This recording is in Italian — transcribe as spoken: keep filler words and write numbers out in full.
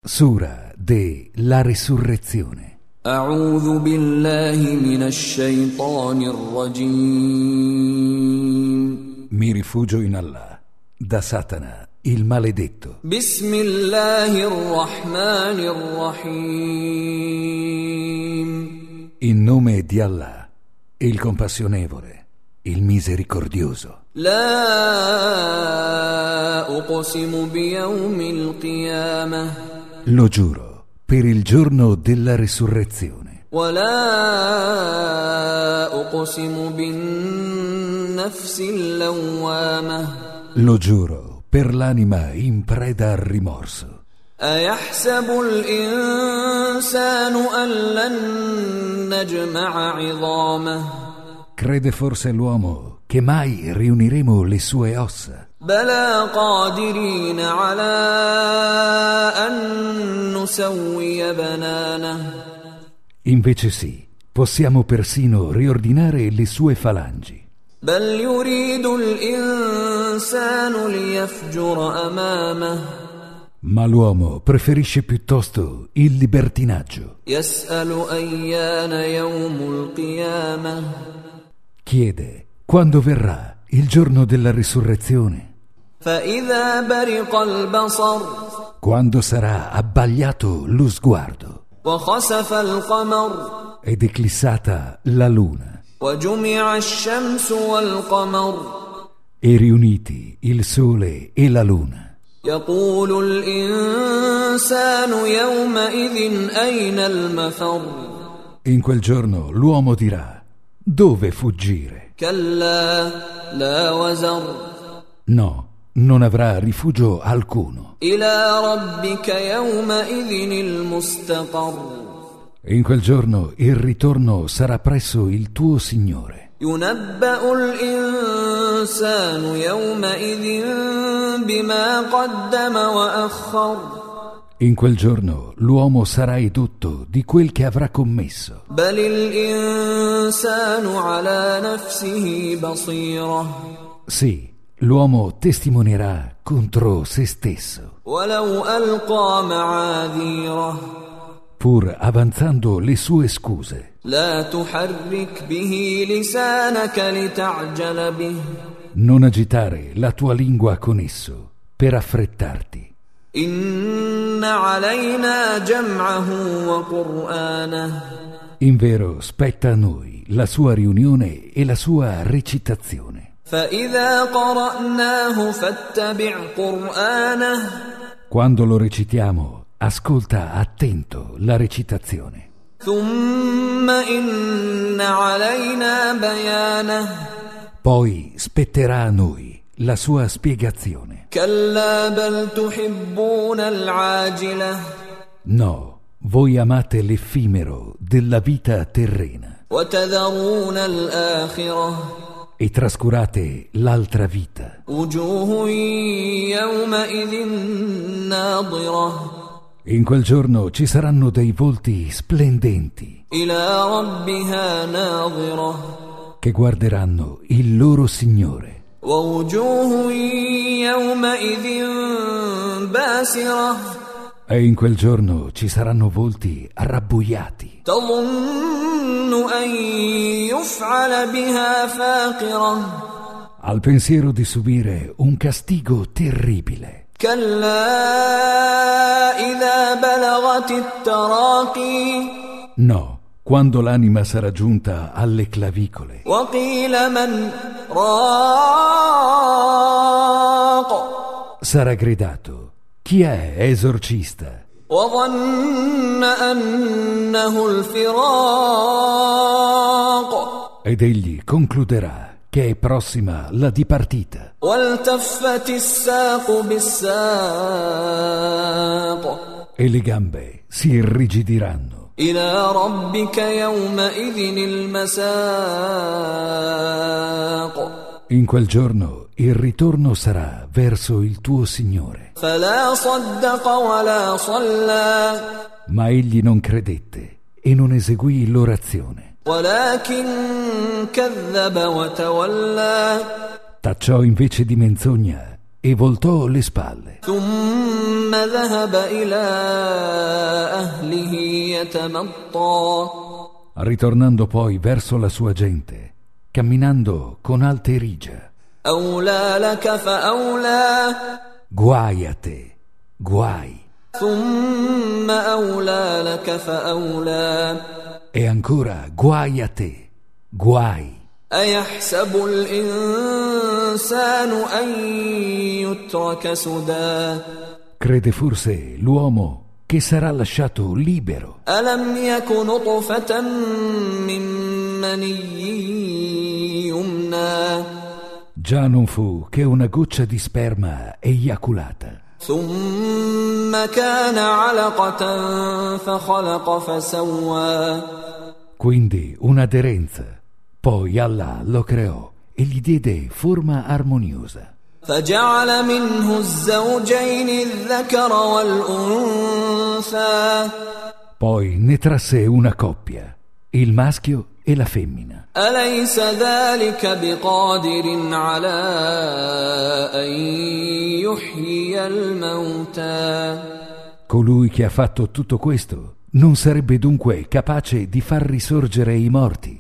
Sura de la Resurrezione. أعوذ بالله من الشيطان الرجيم. Mi rifugio in Allah, da Satana, il maledetto. بسم الله الرحمن الرحيم. In nome di Allah, il compassionevole, il misericordioso. لا أقسم بيوم القيامة. Lo giuro per il giorno della resurrezione. ولا أقسم بالنفس اللوامة. Lo giuro per l'anima in preda al rimorso. أيحسب الإنسان أن لن نجمع عظامه. Crede forse l'uomo che mai riuniremo le sue ossa? بلى قادرين على أن نسوي بنانه. Invece sì, possiamo persino riordinare le sue falangi. بل يريد الإنسان ليفجر أمامه. Ma l'uomo preferisce piuttosto il libertinaggio. يسأل أيان يوم القيامة. Chiede quando verrà il giorno della risurrezione. فإذا برق البصر. Quando sarà abbagliato lo sguardo وخسف القمر. ed eclissata la luna وجمع الشمس والقمر. e riuniti il sole e la luna. يقول الإنسان يومئذ أين المفر. In quel giorno l'uomo dirà: dove fuggire? كلا لا وزر. No, non avrà rifugio alcuno. إلى ربك يومئذ المستقر. In quel giorno il ritorno sarà presso il tuo Signore. ينبأ الإنسان يومئذ بما قدم وأخر. In quel giorno l'uomo sarà edotto di quel che avrà commesso. بل الإنسان على نفسه بصيرة. Sì, l'uomo testimonierà contro se stesso, ولو ألقى معاذيره. pur avanzando le sue scuse. لا تحرك به لسانك لتعجل به. Non agitare la tua lingua con esso per affrettarti. إن علينا جمعه وقرآنه. Invero spetta a noi la sua riunione e la sua recitazione. فإذا قرأناه فاتبع قرآنه. Quando lo recitiamo, ascolta attento la recitazione. ثم إن علينا بيانه. Poi spetterà a noi la sua spiegazione. كلا بل تحبون العاجلة. No, voi amate l'effimero della vita terrena وتذرون الآخرة. e trascurate l'altra vita. وجوه يومئذ ناظرة. In quel giorno ci saranno dei volti splendenti إلى ربها ناظرة. che guarderanno il loro Signore. ووجوه يومئذ باسرة. E in quel giorno ci saranno volti arrabbuiati تظن أن يفعل بها فاقرة. al pensiero di subire un castigo terribile. كلا إذا بلغت التراقي. No, quando l'anima sarà giunta alle clavicole وقيل من راق. sarà gridato: chi è esorcista? وظن أنه الفراق. Ed egli concluderà che è prossima la dipartita. والتفت الساق بالساق. E le gambe si irrigidiranno. إلى ربك يومئذ المساق. In quel giorno il ritorno sarà verso il tuo Signore. فلا صدق ولا صلى. Ma egli non credette e non eseguì l'orazione. ولكن كذب وتولى. Tacciò invece di menzogna e voltò le spalle. ثم ذهب إلى يتمطى ritornando poi verso la sua gente, camminando con alte rigia. أولى لك فأولى Guai a te, guai. ثم أولى لك فأولى E ancora guai a te, guai. أيحسب الإنسان أن يترك سدى Crede forse l'uomo che sarà lasciato libero? ألم يك نطفة من مني يمنى Già non fu che una goccia di sperma eiaculata. ثم كان علقة فخلق فسوى Quindi un'aderenza. Poi Allah lo creò e gli diede forma armoniosa. فجعل منه الزوجين الذكر والأنثى Poi ne trasse una coppia, il maschio e la femmina. أليس ذلك بقادر على أن يحيي الموتى Colui che ha fatto tutto questo non sarebbe dunque capace di far risorgere i morti?